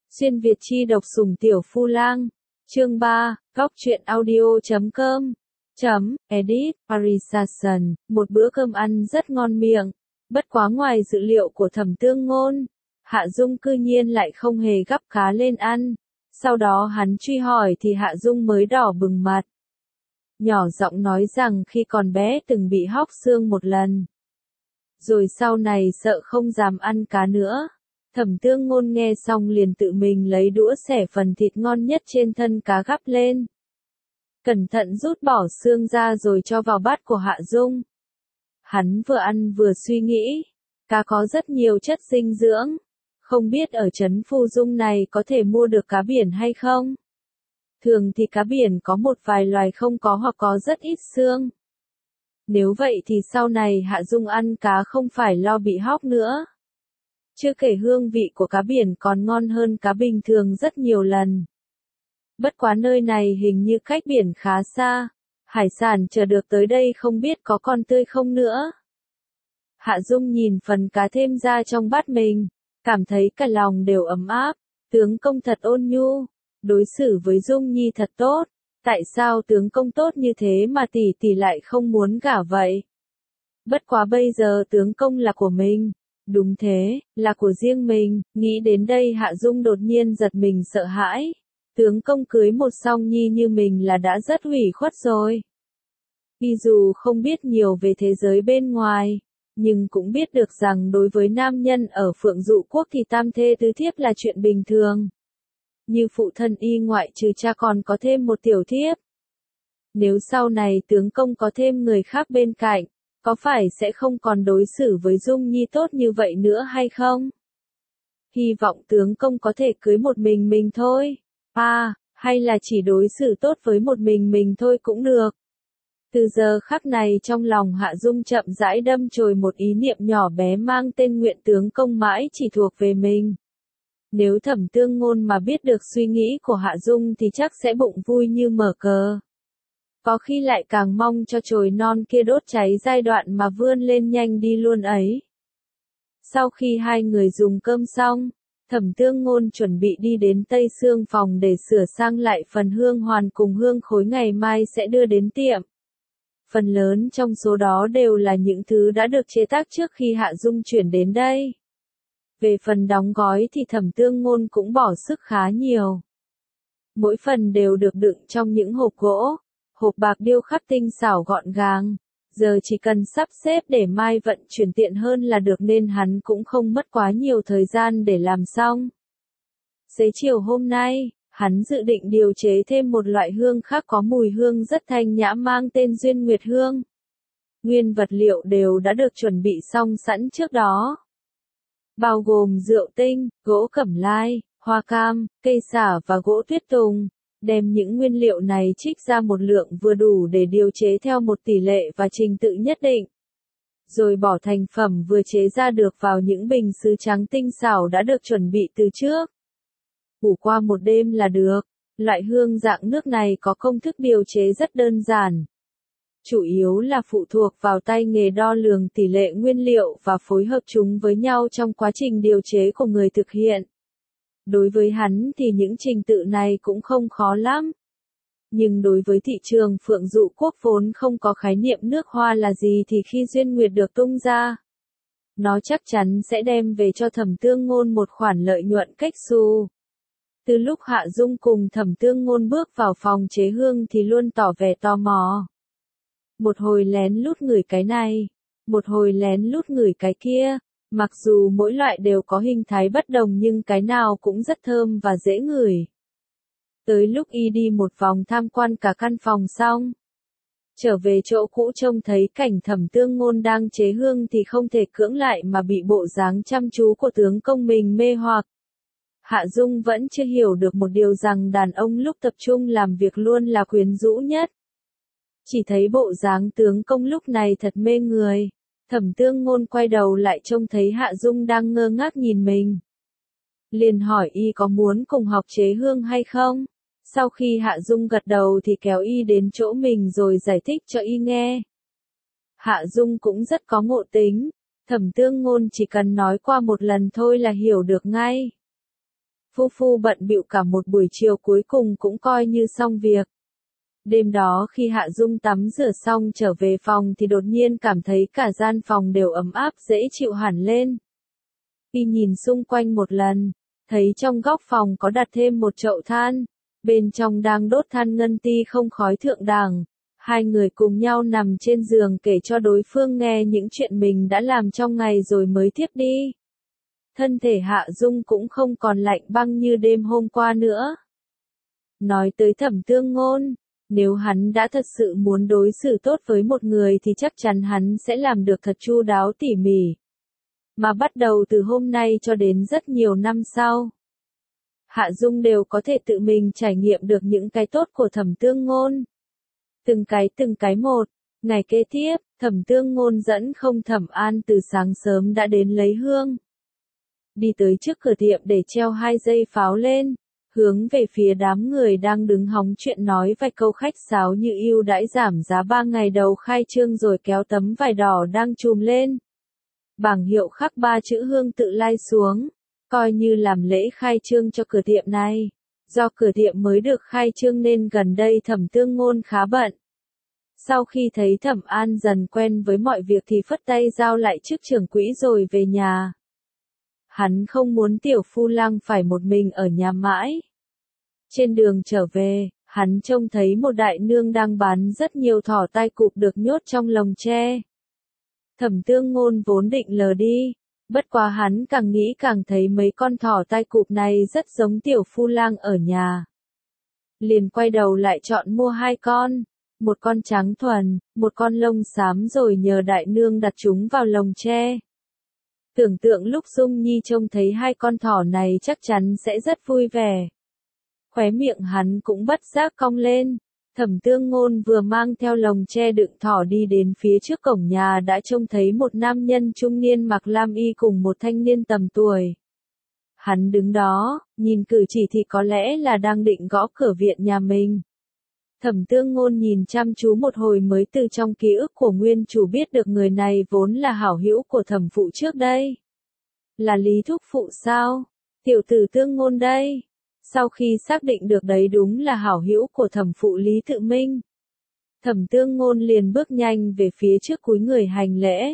Xuyên Việt chi độc sủng tiểu phu lang. Chương 3, Góc truyện audio.com. Edit, Parisation, một bữa cơm ăn rất ngon miệng. Bất quá ngoài dự liệu của Thẩm Tương Ngôn, Hạ Dung cư nhiên lại không hề gắp cá lên ăn. Sau đó hắn truy hỏi thì Hạ Dung mới đỏ bừng mặt. Nhỏ giọng nói rằng khi còn bé từng bị hóc xương một lần. Rồi sau này sợ không dám ăn cá nữa. Thẩm Tương Ngôn nghe xong liền tự mình lấy đũa xẻ phần thịt ngon nhất trên thân cá gắp lên. Cẩn thận rút bỏ xương ra rồi cho vào bát của Hạ Dung. Hắn vừa ăn vừa suy nghĩ, cá có rất nhiều chất dinh dưỡng, không biết ở trấn Phù Dung này có thể mua được cá biển hay không? Thường thì cá biển có một vài loài không có hoặc có rất ít xương. Nếu vậy thì sau này Hạ Dung ăn cá không phải lo bị hóc nữa. Chưa kể hương vị của cá biển còn ngon hơn cá bình thường rất nhiều lần. Bất quá nơi này hình như cách biển khá xa, hải sản chờ được tới đây không biết có còn tươi không nữa. Hạ Dung nhìn phần cá thêm ra trong bát mình, cảm thấy cả lòng đều ấm áp, tướng công thật ôn nhu, đối xử với Dung Nhi thật tốt, tại sao tướng công tốt như thế mà tỷ tỷ lại không muốn gả vậy? Bất quá bây giờ tướng công là của mình. Đúng thế, là của riêng mình, nghĩ đến đây Hạ Dung đột nhiên giật mình sợ hãi. Tướng công cưới một song nhi như mình là đã rất ủy khuất rồi. Vì dù không biết nhiều về thế giới bên ngoài, nhưng cũng biết được rằng đối với nam nhân ở Phượng Dụ Quốc thì tam thê tứ thiếp là chuyện bình thường. Như phụ thân y ngoại trừ cha còn có thêm một tiểu thiếp. Nếu sau này tướng công có thêm người khác bên cạnh, có phải sẽ không còn đối xử với Dung Nhi tốt như vậy nữa hay không? Hy vọng tướng công có thể cưới một mình thôi. Hay là chỉ đối xử tốt với một mình thôi cũng được. Từ giờ khắc này trong lòng Hạ Dung chậm rãi đâm chồi một ý niệm nhỏ bé mang tên nguyện tướng công mãi chỉ thuộc về mình. Nếu Thẩm Tương Ngôn mà biết được suy nghĩ của Hạ Dung thì chắc sẽ bụng vui như mở cờ. Có khi lại càng mong cho chồi non kia đốt cháy giai đoạn mà vươn lên nhanh đi luôn ấy. Sau khi hai người dùng cơm xong, Thẩm Tương Ngôn chuẩn bị đi đến Tây Sương phòng để sửa sang lại phần hương hoàn cùng hương khối ngày mai sẽ đưa đến tiệm. Phần lớn trong số đó đều là những thứ đã được chế tác trước khi Hạ Dung chuyển đến đây. Về phần đóng gói thì Thẩm Tương Ngôn cũng bỏ sức khá nhiều. Mỗi phần đều được đựng trong những hộp gỗ. Hộp bạc điêu khắc tinh xảo gọn gàng, giờ chỉ cần sắp xếp để mai vận chuyển tiện hơn là được nên hắn cũng không mất quá nhiều thời gian để làm xong. Xế chiều hôm nay, hắn dự định điều chế thêm một loại hương khác có mùi hương rất thanh nhã mang tên Duyên Nguyệt Hương. Nguyên vật liệu đều đã được chuẩn bị xong sẵn trước đó. Bao gồm rượu tinh, gỗ cẩm lai, hoa cam, cây xả và gỗ tuyết tùng. Đem những nguyên liệu này trích ra một lượng vừa đủ để điều chế theo một tỷ lệ và trình tự nhất định. Rồi bỏ thành phẩm vừa chế ra được vào những bình sứ trắng tinh xảo đã được chuẩn bị từ trước. Ủ qua một đêm là được. Loại hương dạng nước này có công thức điều chế rất đơn giản. Chủ yếu là phụ thuộc vào tay nghề đo lường tỷ lệ nguyên liệu và phối hợp chúng với nhau trong quá trình điều chế của người thực hiện. Đối với hắn thì những trình tự này cũng không khó lắm. Nhưng đối với thị trường Phượng Dụ Quốc vốn không có khái niệm nước hoa là gì thì khi Duyên Nguyệt được tung ra, nó chắc chắn sẽ đem về cho Thẩm Tương Ngôn một khoản lợi nhuận cách xù. Từ lúc Hạ Dung cùng Thẩm Tương Ngôn bước vào phòng chế hương thì luôn tỏ vẻ tò mò. Một hồi lén lút ngửi cái này, một hồi lén lút ngửi cái kia. Mặc dù mỗi loại đều có hình thái bất đồng nhưng cái nào cũng rất thơm và dễ ngửi. Tới lúc y đi một vòng tham quan cả căn phòng xong, trở về chỗ cũ trông thấy cảnh Thẩm Tương Ngôn đang chế hương thì không thể cưỡng lại mà bị bộ dáng chăm chú của tướng công mình mê hoặc. Hạ Dung vẫn chưa hiểu được một điều rằng đàn ông lúc tập trung làm việc luôn là quyến rũ nhất. Chỉ thấy bộ dáng tướng công lúc này thật mê người. Thẩm Tương Ngôn quay đầu lại trông thấy Hạ Dung đang ngơ ngác nhìn mình. Liền hỏi y có muốn cùng học chế hương hay không? Sau khi Hạ Dung gật đầu thì kéo y đến chỗ mình rồi giải thích cho y nghe. Hạ Dung cũng rất có ngộ tính. Thẩm Tương Ngôn chỉ cần nói qua một lần thôi là hiểu được ngay. phu phu bận bịu cả một buổi chiều cuối cùng cũng coi như xong việc. Đêm đó khi Hạ Dung tắm rửa xong trở về phòng thì đột nhiên cảm thấy cả gian phòng đều ấm áp dễ chịu hẳn lên. Y nhìn xung quanh một lần, thấy trong góc phòng có đặt thêm một chậu than, bên trong đang đốt than ngân ti không khói thượng đẳng. Hai người cùng nhau nằm trên giường kể cho đối phương nghe những chuyện mình đã làm trong ngày rồi mới thiếp đi. Thân thể Hạ Dung cũng không còn lạnh băng như đêm hôm qua nữa. Nói tới Thẩm Tương Ngôn, nếu hắn đã thật sự muốn đối xử tốt với một người thì chắc chắn hắn sẽ làm được thật chu đáo tỉ mỉ. Mà bắt đầu từ hôm nay cho đến rất nhiều năm sau, Hạ Dung đều có thể tự mình trải nghiệm được những cái tốt của Thẩm Tương Ngôn. Từng cái một, ngày kế tiếp, Thẩm Tương Ngôn dẫn không Thẩm An từ sáng sớm đã đến lấy hương. Đi tới trước cửa tiệm để treo 2 dây pháo lên, hướng về phía đám người đang đứng hóng chuyện nói vài câu khách sáo như ưu đãi giảm giá 3 ngày đầu khai trương rồi kéo tấm vải đỏ đang trùm lên. Bảng hiệu khắc 3 chữ Hương Tự Lai xuống, coi như làm lễ khai trương cho cửa tiệm này. Do cửa tiệm mới được khai trương nên gần đây Thẩm Tương Ngôn khá bận. Sau khi thấy Thẩm An dần quen với mọi việc thì phất tay giao lại chức trưởng quỹ rồi về nhà. Hắn không muốn Tiểu Phu Lang phải một mình ở nhà mãi. Trên đường trở về, hắn trông thấy một đại nương đang bán rất nhiều thỏ tai cụp được nhốt trong lồng tre. Thẩm Tương Ngôn vốn định lờ đi, bất quá hắn càng nghĩ càng thấy mấy con thỏ tai cụp này rất giống Tiểu Phu Lang ở nhà. Liền quay đầu lại chọn mua 2 con, một con trắng thuần, một con lông xám rồi nhờ đại nương đặt chúng vào lồng tre. Tưởng tượng lúc Dung Nhi trông thấy 2 con thỏ này chắc chắn sẽ rất vui vẻ. Khóe miệng hắn cũng bất giác cong lên. Thẩm Tương Ngôn vừa mang theo lồng tre đựng thỏ đi đến phía trước cổng nhà đã trông thấy một nam nhân trung niên mặc lam y cùng một thanh niên tầm tuổi. Hắn đứng đó, nhìn cử chỉ thì có lẽ là đang định gõ cửa viện nhà mình. Thẩm Tương Ngôn nhìn chăm chú một hồi mới từ trong ký ức của nguyên chủ biết được người này vốn là hảo hữu của thẩm phụ trước đây. Là Lý Thúc Phụ sao? Tiểu tử Tương Ngôn đây. Sau khi xác định được đấy đúng là hảo hữu của thẩm phụ Lý Tự Minh, Thẩm Tương Ngôn liền bước nhanh về phía trước cúi người hành lễ.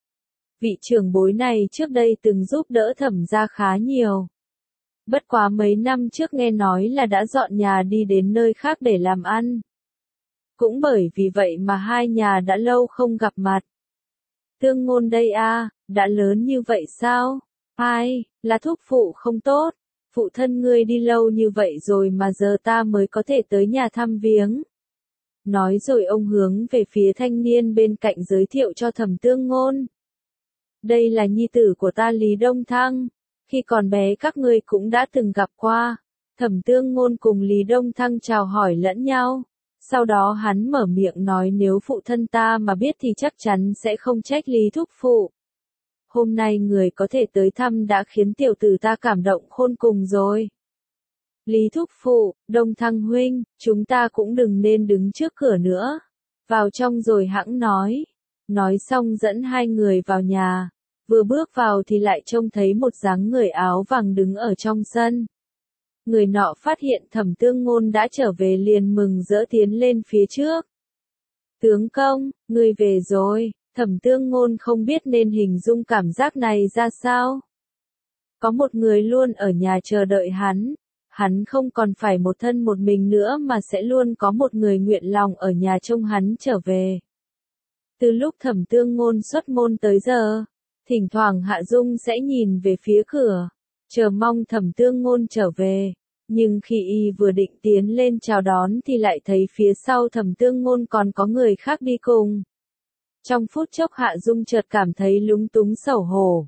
Vị trưởng bối này trước đây từng giúp đỡ Thẩm gia khá nhiều. Bất quá mấy năm trước nghe nói là đã dọn nhà đi đến nơi khác để làm ăn. Cũng bởi vì vậy mà hai nhà đã lâu không gặp mặt. Tương Ngôn đây a, đã lớn như vậy sao? Ai, là thúc phụ không tốt. Phụ thân ngươi đi lâu như vậy rồi mà giờ ta mới có thể tới nhà thăm viếng. Nói rồi ông hướng về phía thanh niên bên cạnh giới thiệu cho Thẩm Tương Ngôn. Đây là nhi tử của ta Lý Đông Thăng. Khi còn bé các ngươi cũng đã từng gặp qua. Thẩm Tương Ngôn cùng Lý Đông Thăng chào hỏi lẫn nhau. Sau đó hắn mở miệng nói nếu phụ thân ta mà biết thì chắc chắn sẽ không trách Lý Thúc Phụ. Hôm nay người có thể tới thăm đã khiến tiểu tử ta cảm động khôn cùng rồi. Lý Thúc Phụ, Đông Thăng huynh, chúng ta cũng đừng nên đứng trước cửa nữa. Vào trong rồi hẵng nói. Nói xong dẫn hai người vào nhà. Vừa bước vào thì lại trông thấy một dáng người áo vàng đứng ở trong sân. Người nọ phát hiện Thẩm Tương Ngôn đã trở về liền mừng rỡ tiến lên phía trước. Tướng công, ngươi về rồi. Thẩm Tương Ngôn không biết nên hình dung cảm giác này ra sao. Có một người luôn ở nhà chờ đợi hắn không còn phải một thân một mình nữa mà sẽ luôn có một người nguyện lòng ở nhà trông hắn trở về. Từ lúc Thẩm Tương Ngôn xuất môn tới giờ, thỉnh thoảng Hạ Dung sẽ nhìn về phía cửa, chờ mong Thẩm Tương Ngôn trở về. Nhưng khi y vừa định tiến lên chào đón thì lại thấy phía sau Thẩm Tương Ngôn còn có người khác đi cùng. Trong phút chốc Hạ Dung chợt cảm thấy lúng túng xấu hổ.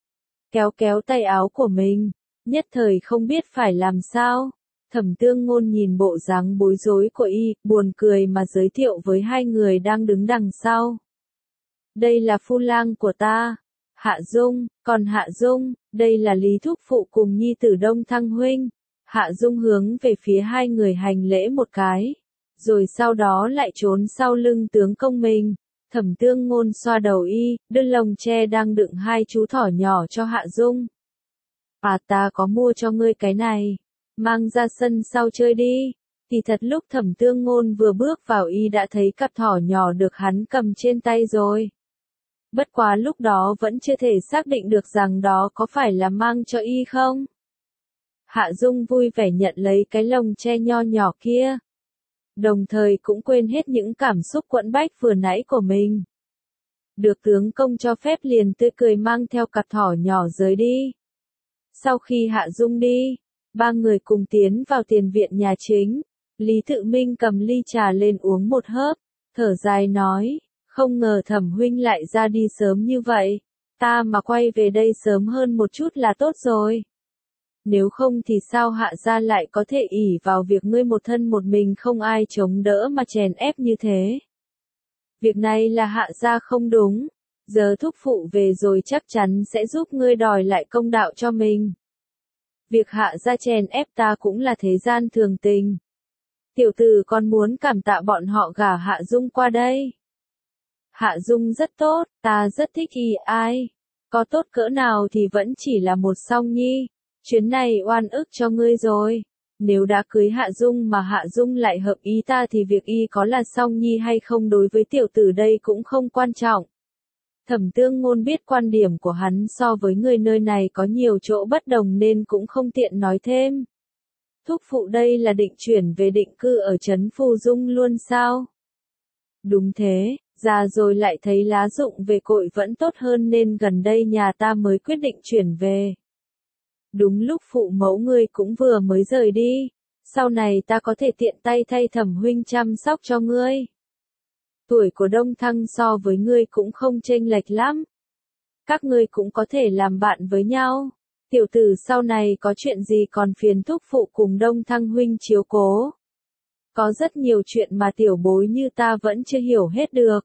Kéo tay áo của mình, nhất thời không biết phải làm sao. Thẩm Tương Ngôn nhìn bộ dáng bối rối của y, buồn cười mà giới thiệu với hai người đang đứng đằng sau. Đây là phu lang của ta, Hạ Dung, còn Hạ Dung, đây là Lý Thúc Phụ cùng nhi tử Đông Thăng huynh. Hạ Dung hướng về phía hai người hành lễ một cái, rồi sau đó lại trốn sau lưng tướng công mình. Thẩm Tương Ngôn xoa đầu y, đưa lồng tre đang đựng hai chú thỏ nhỏ cho Hạ Dung. À ta có mua cho ngươi cái này, mang ra sân sau chơi đi. Thì thật lúc Thẩm Tương Ngôn vừa bước vào y đã thấy cặp thỏ nhỏ được hắn cầm trên tay rồi. Bất quá lúc đó vẫn chưa thể xác định được rằng đó có phải là mang cho y không. Hạ Dung vui vẻ nhận lấy cái lồng tre nho nhỏ kia. Đồng thời cũng quên hết những cảm xúc quẫn bách vừa nãy của mình. Được tướng công cho phép liền tươi cười mang theo cặp thỏ nhỏ rời đi. Sau khi Hạ Dung đi, ba người cùng tiến vào tiền viện nhà chính. Lý Tự Minh cầm ly trà lên uống một hớp, thở dài nói, không ngờ Thẩm huynh lại ra đi sớm như vậy, ta mà quay về đây sớm hơn một chút là tốt rồi. Nếu không thì sao Hạ gia lại có thể ỷ vào việc ngươi một thân một mình không ai chống đỡ mà chèn ép như thế. Việc này là Hạ gia không đúng, giờ thúc phụ về rồi chắc chắn sẽ giúp ngươi đòi lại công đạo cho mình. Việc Hạ gia chèn ép ta cũng là thế gian thường tình. Tiểu tử còn muốn cảm tạ bọn họ gả Hạ Dung qua đây. Hạ Dung rất tốt, ta rất thích y ai. Có tốt cỡ nào thì vẫn chỉ là một song nhi. Chuyến này oan ức cho ngươi rồi. Nếu đã cưới Hạ Dung mà Hạ Dung lại hợp ý ta thì việc y có là song nhi hay không đối với tiểu tử đây cũng không quan trọng. Thẩm Tương Ngôn biết quan điểm của hắn so với người nơi này có nhiều chỗ bất đồng nên cũng không tiện nói thêm. Thúc phụ đây là định chuyển về định cư ở trấn Phù Dung luôn sao? Đúng thế, già rồi lại thấy lá rụng về cội vẫn tốt hơn nên gần đây nhà ta mới quyết định chuyển về. Đúng lúc phụ mẫu ngươi cũng vừa mới rời đi, sau này ta có thể tiện tay thay Thẩm huynh chăm sóc cho ngươi. Tuổi của Đông Thăng so với ngươi cũng không chênh lệch lắm. Các ngươi cũng có thể làm bạn với nhau. Tiểu tử sau này có chuyện gì còn phiền thúc phụ cùng Đông Thăng huynh chiếu cố. Có rất nhiều chuyện mà tiểu bối như ta vẫn chưa hiểu hết được.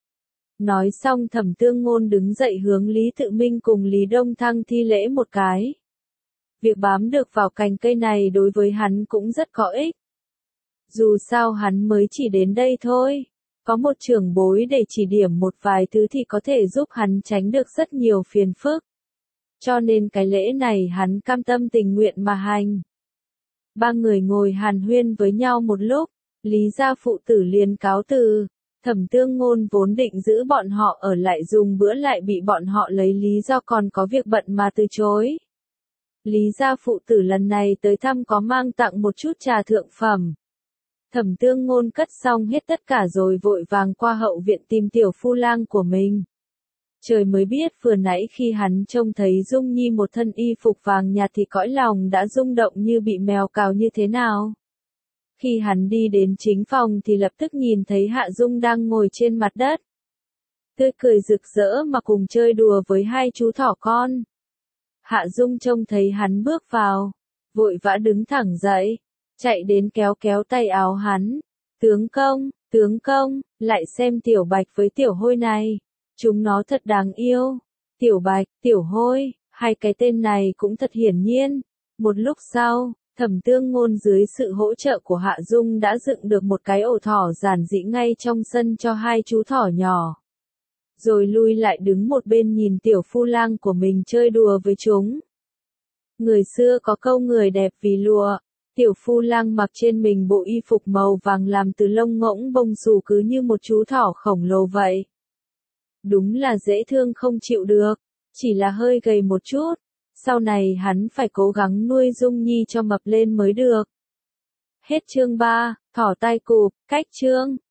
Nói xong Thẩm Tương Ngôn đứng dậy hướng Lý Tự Minh cùng Lý Đông Thăng thi lễ một cái. Việc bám được vào cành cây này đối với hắn cũng rất có ích. Dù sao hắn mới chỉ đến đây thôi. Có một trưởng bối để chỉ điểm một vài thứ thì có thể giúp hắn tránh được rất nhiều phiền phức. Cho nên cái lễ này hắn cam tâm tình nguyện mà hành. Ba người ngồi hàn huyên với nhau một lúc, Lý gia phụ tử liền cáo từ. Thẩm Tương Ngôn vốn định giữ bọn họ ở lại dùng bữa lại bị bọn họ lấy lý do còn có việc bận mà từ chối. Lý gia phụ tử lần này tới thăm có mang tặng một chút trà thượng phẩm. Thẩm Tương Ngôn cất xong hết tất cả rồi vội vàng qua hậu viện tìm tiểu phu lang của mình. Trời mới biết vừa nãy khi hắn trông thấy Dung Nhi một thân y phục vàng nhạt thì cõi lòng đã rung động như bị mèo cào như thế nào. Khi hắn đi đến chính phòng thì lập tức nhìn thấy Hạ Dung đang ngồi trên mặt đất. Tươi cười rực rỡ mà cùng chơi đùa với hai chú thỏ con. Hạ Dung trông thấy hắn bước vào, vội vã đứng thẳng dậy, chạy đến kéo kéo tay áo hắn. Tướng công, lại xem Tiểu Bạch với Tiểu Hôi này. Chúng nó thật đáng yêu. Tiểu Bạch, Tiểu Hôi, hai cái tên này cũng thật hiển nhiên. Một lúc sau, Thẩm Tương Ngôn dưới sự hỗ trợ của Hạ Dung đã dựng được một cái ổ thỏ giản dị ngay trong sân cho hai chú thỏ nhỏ. Rồi lui lại đứng một bên nhìn tiểu phu lang của mình chơi đùa với chúng. Người xưa có câu người đẹp vì lụa. Tiểu phu lang mặc trên mình bộ y phục màu vàng làm từ lông ngỗng bông xù cứ như một chú thỏ khổng lồ vậy. Đúng là dễ thương không chịu được, chỉ là hơi gầy một chút. Sau này hắn phải cố gắng nuôi Dung Nhi cho mập lên mới được. Hết chương 3, thỏ tai cụp, cách chương.